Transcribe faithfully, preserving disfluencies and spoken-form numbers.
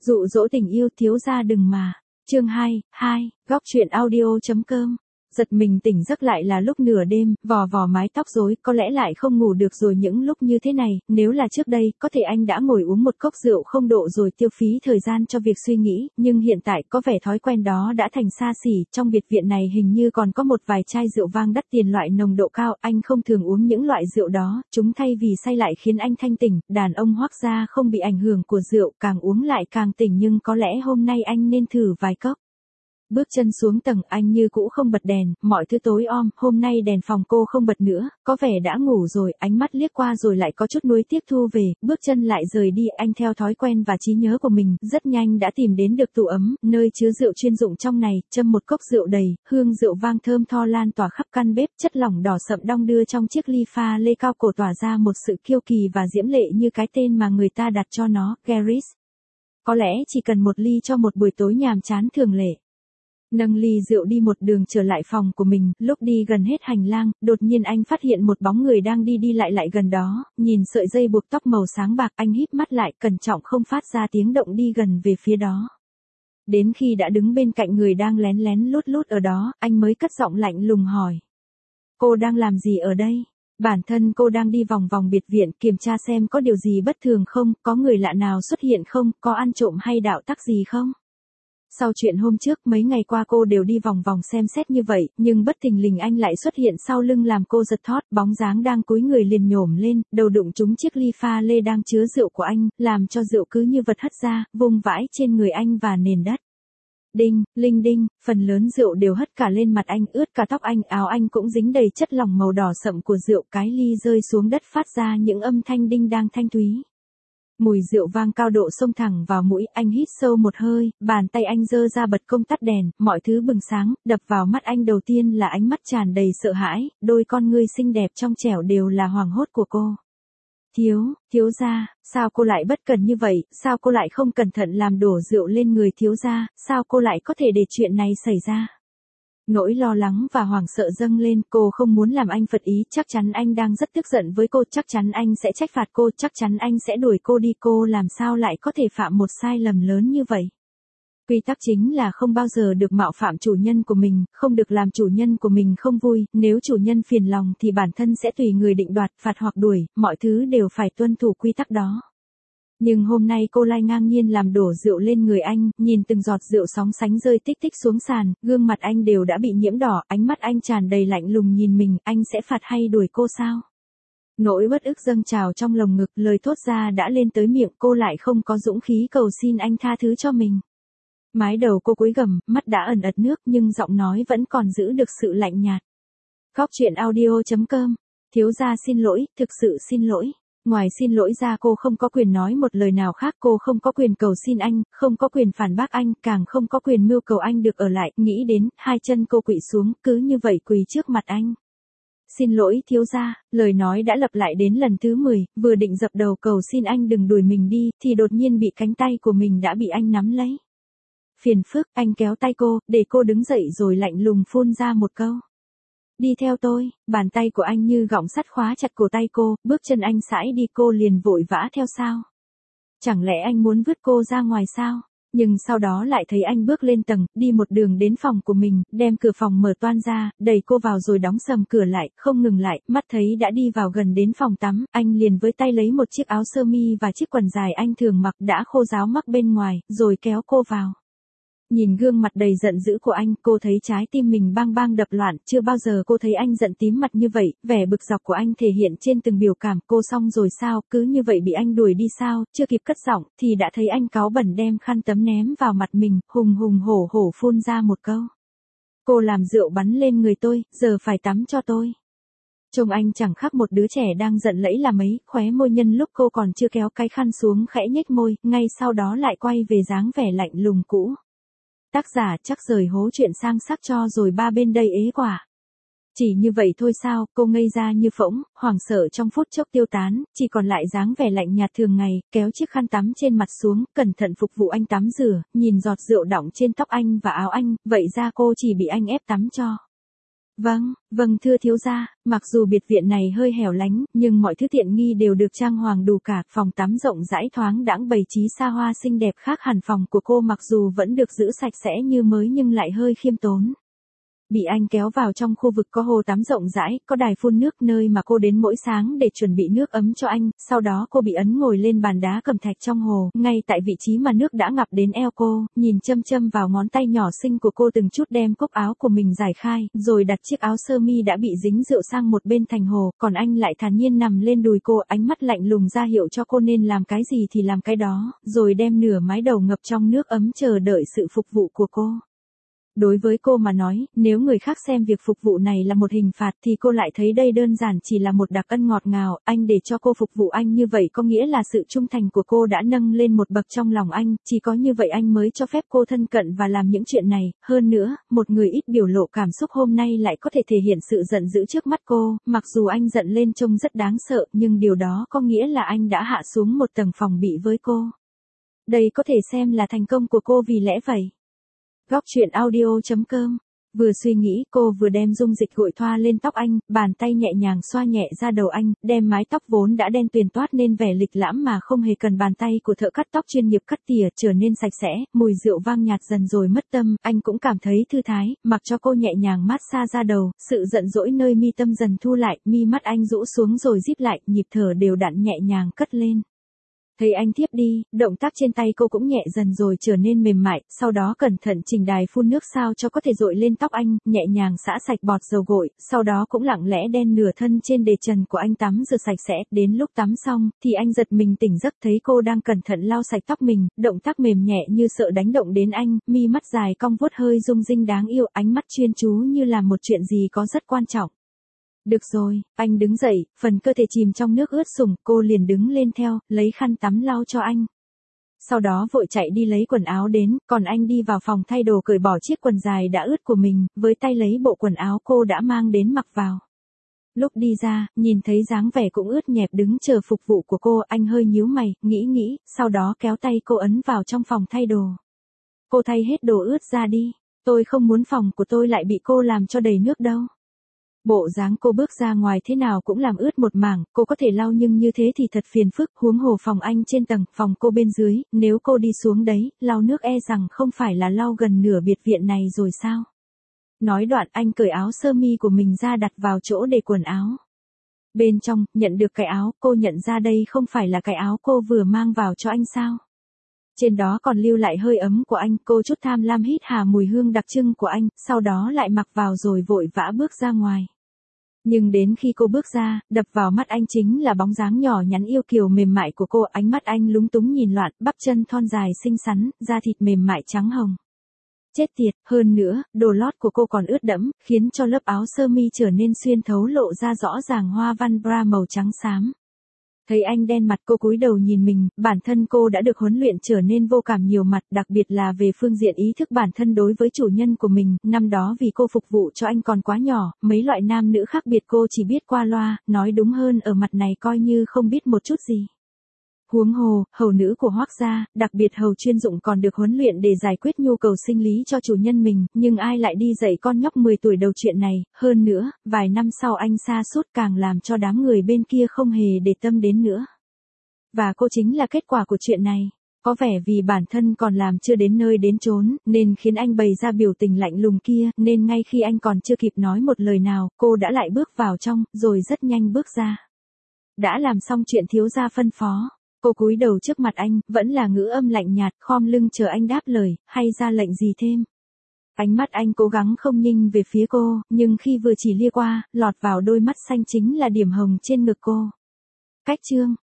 Dụ dỗ tình yêu thiếu gia đừng mà. Chương hai, hai, góc truyện audio.com. Giật mình tỉnh giấc lại là lúc nửa đêm, vò vò mái tóc rối, có lẽ lại không ngủ được rồi những lúc như thế này, nếu là trước đây, có thể anh đã ngồi uống một cốc rượu không độ rồi tiêu phí thời gian cho việc suy nghĩ, nhưng hiện tại có vẻ thói quen đó đã thành xa xỉ, trong biệt viện này hình như còn có một vài chai rượu vang đắt tiền loại nồng độ cao, anh không thường uống những loại rượu đó, chúng thay vì say lại khiến anh thanh tỉnh, đàn ông Hoắc gia không bị ảnh hưởng của rượu, càng uống lại càng tỉnh nhưng có lẽ hôm nay anh nên thử vài cốc. Bước chân xuống tầng anh như cũ không bật đèn, mọi thứ tối om, hôm nay đèn phòng cô không bật nữa, có vẻ đã ngủ rồi, ánh mắt liếc qua rồi lại có chút nuối tiếc thu về, bước chân lại rời đi, anh theo thói quen và trí nhớ của mình, rất nhanh đã tìm đến được tủ ấm, nơi chứa rượu chuyên dụng trong này, châm một cốc rượu đầy, hương rượu vang thơm tho lan tỏa khắp căn bếp, chất lỏng đỏ sậm đong đưa trong chiếc ly pha lê cao cổ tỏa ra một sự kiêu kỳ và diễm lệ như cái tên mà người ta đặt cho nó, Garris. Có lẽ chỉ cần một ly cho một buổi tối nhàm chán thường lệ. Nâng ly rượu đi một đường trở lại phòng của mình, lúc đi gần hết hành lang, đột nhiên anh phát hiện một bóng người đang đi đi lại lại gần đó, nhìn sợi dây buộc tóc màu sáng bạc, anh híp mắt lại, cẩn trọng không phát ra tiếng động đi gần về phía đó. Đến khi đã đứng bên cạnh người đang lén lén lút lút ở đó, anh mới cất giọng lạnh lùng hỏi. Cô đang làm gì ở đây? Bản thân cô đang đi vòng vòng biệt viện kiểm tra xem có điều gì bất thường không, có người lạ nào xuất hiện không, có ăn trộm hay đạo tắc gì không? Sau chuyện hôm trước, mấy ngày qua cô đều đi vòng vòng xem xét như vậy, nhưng bất thình lình anh lại xuất hiện sau lưng làm cô giật thót, bóng dáng đang cúi người liền nhổm lên, đầu đụng trúng chiếc ly pha lê đang chứa rượu của anh, làm cho rượu cứ như vật hất ra, vung vãi trên người anh và nền đất. Đinh, linh đinh, phần lớn rượu đều hất cả lên mặt anh, ướt cả tóc anh, áo anh cũng dính đầy chất lỏng màu đỏ sậm của rượu, cái ly rơi xuống đất phát ra những âm thanh đinh đang thanh thúy. Mùi rượu vang cao độ xông thẳng vào mũi, anh hít sâu một hơi, bàn tay anh giơ ra bật công tắt đèn, mọi thứ bừng sáng, đập vào mắt anh đầu tiên là ánh mắt tràn đầy sợ hãi, đôi con ngươi xinh đẹp trong trẻo đều là hoảng hốt của cô. Thiếu, thiếu gia, sao cô lại bất cẩn như vậy, sao cô lại không cẩn thận làm đổ rượu lên người thiếu gia, sao cô lại có thể để chuyện này xảy ra? Nỗi lo lắng và hoảng sợ dâng lên, cô không muốn làm anh phật ý, chắc chắn anh đang rất tức giận với cô, chắc chắn anh sẽ trách phạt cô, chắc chắn anh sẽ đuổi cô đi, cô làm sao lại có thể phạm một sai lầm lớn như vậy. Quy tắc chính là không bao giờ được mạo phạm chủ nhân của mình, không được làm chủ nhân của mình không vui, nếu chủ nhân phiền lòng thì bản thân sẽ tùy người định đoạt, phạt hoặc đuổi, mọi thứ đều phải tuân thủ quy tắc đó. Nhưng hôm nay cô lại ngang nhiên làm đổ rượu lên người anh, nhìn từng giọt rượu sóng sánh rơi tích tích xuống sàn, gương mặt anh đều đã bị nhiễm đỏ, ánh mắt anh tràn đầy lạnh lùng nhìn mình, anh sẽ phạt hay đuổi cô sao? Nỗi bất ức dâng trào trong lồng ngực, lời thốt ra đã lên tới miệng, cô lại không có dũng khí cầu xin anh tha thứ cho mình. Mái đầu cô cúi gằm, mắt đã ẩn ẩn nước nhưng giọng nói vẫn còn giữ được sự lạnh nhạt. Góc truyện audio.com. Thiếu gia xin lỗi, thực sự xin lỗi. Ngoài xin lỗi ra cô không có quyền nói một lời nào khác, cô không có quyền cầu xin anh, không có quyền phản bác anh, càng không có quyền mưu cầu anh được ở lại, nghĩ đến, hai chân cô quỵ xuống, cứ như vậy quỳ trước mặt anh. Xin lỗi thiếu gia, lời nói đã lặp lại đến lần thứ mười, vừa định dập đầu cầu xin anh đừng đuổi mình đi, thì đột nhiên bị cánh tay của mình đã bị anh nắm lấy. Phiền phức, anh kéo tay cô, để cô đứng dậy rồi lạnh lùng phun ra một câu. Đi theo tôi, bàn tay của anh như gọng sắt khóa chặt cổ tay cô, bước chân anh sải đi, cô liền vội vã theo sao? Chẳng lẽ anh muốn vứt cô ra ngoài sao? Nhưng sau đó lại thấy anh bước lên tầng, đi một đường đến phòng của mình, đem cửa phòng mở toang ra, đẩy cô vào rồi đóng sầm cửa lại, không ngừng lại, mắt thấy đã đi vào gần đến phòng tắm, anh liền với tay lấy một chiếc áo sơ mi và chiếc quần dài anh thường mặc đã khô ráo mắc bên ngoài, rồi kéo cô vào. Nhìn gương mặt đầy giận dữ của anh, cô thấy trái tim mình bang bang đập loạn, chưa bao giờ cô thấy anh giận tím mặt như vậy, vẻ bực dọc của anh thể hiện trên từng biểu cảm, cô xong rồi sao, cứ như vậy bị anh đuổi đi sao, chưa kịp cất giọng, thì đã thấy anh cáu bẩn đem khăn tấm ném vào mặt mình, hùng hùng hổ hổ phun ra một câu. Cô làm rượu bắn lên người tôi, giờ phải tắm cho tôi. Trông anh chẳng khác một đứa trẻ đang giận lẫy là mấy, khóe môi nhân lúc cô còn chưa kéo cái khăn xuống khẽ nhếch môi, ngay sau đó lại quay về dáng vẻ lạnh lùng cũ. Tác giả chắc rời hố chuyện sang sắc cho rồi ba bên đây ế quả. Chỉ như vậy thôi sao, cô ngây ra như phỗng, hoảng sợ trong phút chốc tiêu tán, chỉ còn lại dáng vẻ lạnh nhạt thường ngày, kéo chiếc khăn tắm trên mặt xuống, cẩn thận phục vụ anh tắm rửa, nhìn giọt rượu đọng trên tóc anh và áo anh, vậy ra cô chỉ bị anh ép tắm cho. Vâng, vâng thưa thiếu gia, mặc dù biệt viện này hơi hẻo lánh, nhưng mọi thứ tiện nghi đều được trang hoàng đủ cả, phòng tắm rộng rãi thoáng đãng bày trí xa hoa xinh đẹp khác hẳn phòng của cô mặc dù vẫn được giữ sạch sẽ như mới nhưng lại hơi khiêm tốn. Bị anh kéo vào trong khu vực có hồ tắm rộng rãi, có đài phun nước nơi mà cô đến mỗi sáng để chuẩn bị nước ấm cho anh, sau đó cô bị ấn ngồi lên bàn đá cẩm thạch trong hồ, ngay tại vị trí mà nước đã ngập đến eo cô, nhìn châm châm vào ngón tay nhỏ xinh của cô từng chút đem cúc áo của mình giải khai, rồi đặt chiếc áo sơ mi đã bị dính rượu sang một bên thành hồ, còn anh lại thản nhiên nằm lên đùi cô, ánh mắt lạnh lùng ra hiệu cho cô nên làm cái gì thì làm cái đó, rồi đem nửa mái đầu ngập trong nước ấm chờ đợi sự phục vụ của cô. Đối với cô mà nói, nếu người khác xem việc phục vụ này là một hình phạt thì cô lại thấy đây đơn giản chỉ là một đặc ân ngọt ngào, anh để cho cô phục vụ anh như vậy có nghĩa là sự trung thành của cô đã nâng lên một bậc trong lòng anh, chỉ có như vậy anh mới cho phép cô thân cận và làm những chuyện này, hơn nữa, một người ít biểu lộ cảm xúc hôm nay lại có thể thể hiện sự giận dữ trước mắt cô, mặc dù anh giận lên trông rất đáng sợ nhưng điều đó có nghĩa là anh đã hạ xuống một tầng phòng bị với cô. Đây có thể xem là thành công của cô vì lẽ vậy. Góc truyện audio chấm com. Vừa suy nghĩ cô vừa đem dung dịch gội thoa lên tóc anh, bàn tay nhẹ nhàng xoa nhẹ ra đầu anh, đem mái tóc vốn đã đen tuyền toát nên vẻ lịch lãm mà không hề cần bàn tay của thợ cắt tóc chuyên nghiệp cắt tỉa trở nên sạch sẽ, mùi rượu vang nhạt dần rồi mất tâm, anh cũng cảm thấy thư thái, mặc cho cô nhẹ nhàng mát xa ra đầu, sự giận dỗi nơi mi tâm dần thu lại, mi mắt anh rũ xuống rồi díp lại, nhịp thở đều đặn nhẹ nhàng cất lên. Thấy anh thiếp đi, động tác trên tay cô cũng nhẹ dần rồi trở nên mềm mại, sau đó cẩn thận chỉnh đài phun nước sao cho có thể dội lên tóc anh, nhẹ nhàng xả sạch bọt dầu gội, sau đó cũng lặng lẽ đen nửa thân trên đề trần của anh tắm rửa sạch sẽ, đến lúc tắm xong, thì anh giật mình tỉnh giấc thấy cô đang cẩn thận lau sạch tóc mình, động tác mềm nhẹ như sợ đánh động đến anh, mi mắt dài cong vuốt hơi rung rinh đáng yêu, ánh mắt chuyên chú như làm một chuyện gì có rất quan trọng. Được rồi, anh đứng dậy, phần cơ thể chìm trong nước ướt sũng, cô liền đứng lên theo, lấy khăn tắm lau cho anh. Sau đó vội chạy đi lấy quần áo đến, còn anh đi vào phòng thay đồ cởi bỏ chiếc quần dài đã ướt của mình, với tay lấy bộ quần áo cô đã mang đến mặc vào. Lúc đi ra, nhìn thấy dáng vẻ cũng ướt nhẹp đứng chờ phục vụ của cô, anh hơi nhíu mày, nghĩ nghĩ, sau đó kéo tay cô ấn vào trong phòng thay đồ. Cô thay hết đồ ướt ra đi, tôi không muốn phòng của tôi lại bị cô làm cho đầy nước đâu. Bộ dáng cô bước ra ngoài thế nào cũng làm ướt một mảng, cô có thể lau nhưng như thế thì thật phiền phức, huống hồ phòng anh trên tầng, phòng cô bên dưới, nếu cô đi xuống đấy, lau nước e rằng không phải là lau gần nửa biệt viện này rồi sao. Nói đoạn anh cởi áo sơ mi của mình ra đặt vào chỗ để quần áo. Bên trong, nhận được cái áo, cô nhận ra đây không phải là cái áo cô vừa mang vào cho anh sao. Trên đó còn lưu lại hơi ấm của anh, cô chút tham lam hít hà mùi hương đặc trưng của anh, sau đó lại mặc vào rồi vội vã bước ra ngoài. Nhưng đến khi cô bước ra, đập vào mắt anh chính là bóng dáng nhỏ nhắn yêu kiều mềm mại của cô, ánh mắt anh lúng túng nhìn loạn, bắp chân thon dài xinh xắn, da thịt mềm mại trắng hồng. Chết tiệt, hơn nữa, đồ lót của cô còn ướt đẫm, khiến cho lớp áo sơ mi trở nên xuyên thấu lộ ra rõ ràng hoa văn bra màu trắng xám. Thấy anh đen mặt cô cúi đầu nhìn mình, bản thân cô đã được huấn luyện trở nên vô cảm nhiều mặt, đặc biệt là về phương diện ý thức bản thân đối với chủ nhân của mình, năm đó vì cô phục vụ cho anh còn quá nhỏ, mấy loại nam nữ khác biệt cô chỉ biết qua loa, nói đúng hơn ở mặt này coi như không biết một chút gì. Huống hồ, hầu nữ của Hoắc gia, đặc biệt hầu chuyên dụng còn được huấn luyện để giải quyết nhu cầu sinh lý cho chủ nhân mình, nhưng ai lại đi dạy con nhóc mười tuổi đầu chuyện này, hơn nữa, vài năm sau anh sa sút càng làm cho đám người bên kia không hề để tâm đến nữa. Và cô chính là kết quả của chuyện này. Có vẻ vì bản thân còn làm chưa đến nơi đến chốn, nên khiến anh bày ra biểu tình lạnh lùng kia, nên ngay khi anh còn chưa kịp nói một lời nào, cô đã lại bước vào trong, rồi rất nhanh bước ra. Đã làm xong chuyện thiếu gia phân phó. Cô cúi đầu trước mặt anh, vẫn là ngữ âm lạnh nhạt, khom lưng chờ anh đáp lời, hay ra lệnh gì thêm. Ánh mắt anh cố gắng không nhìn về phía cô, nhưng khi vừa chỉ lia qua, lọt vào đôi mắt xanh chính là điểm hồng trên ngực cô. Cách chương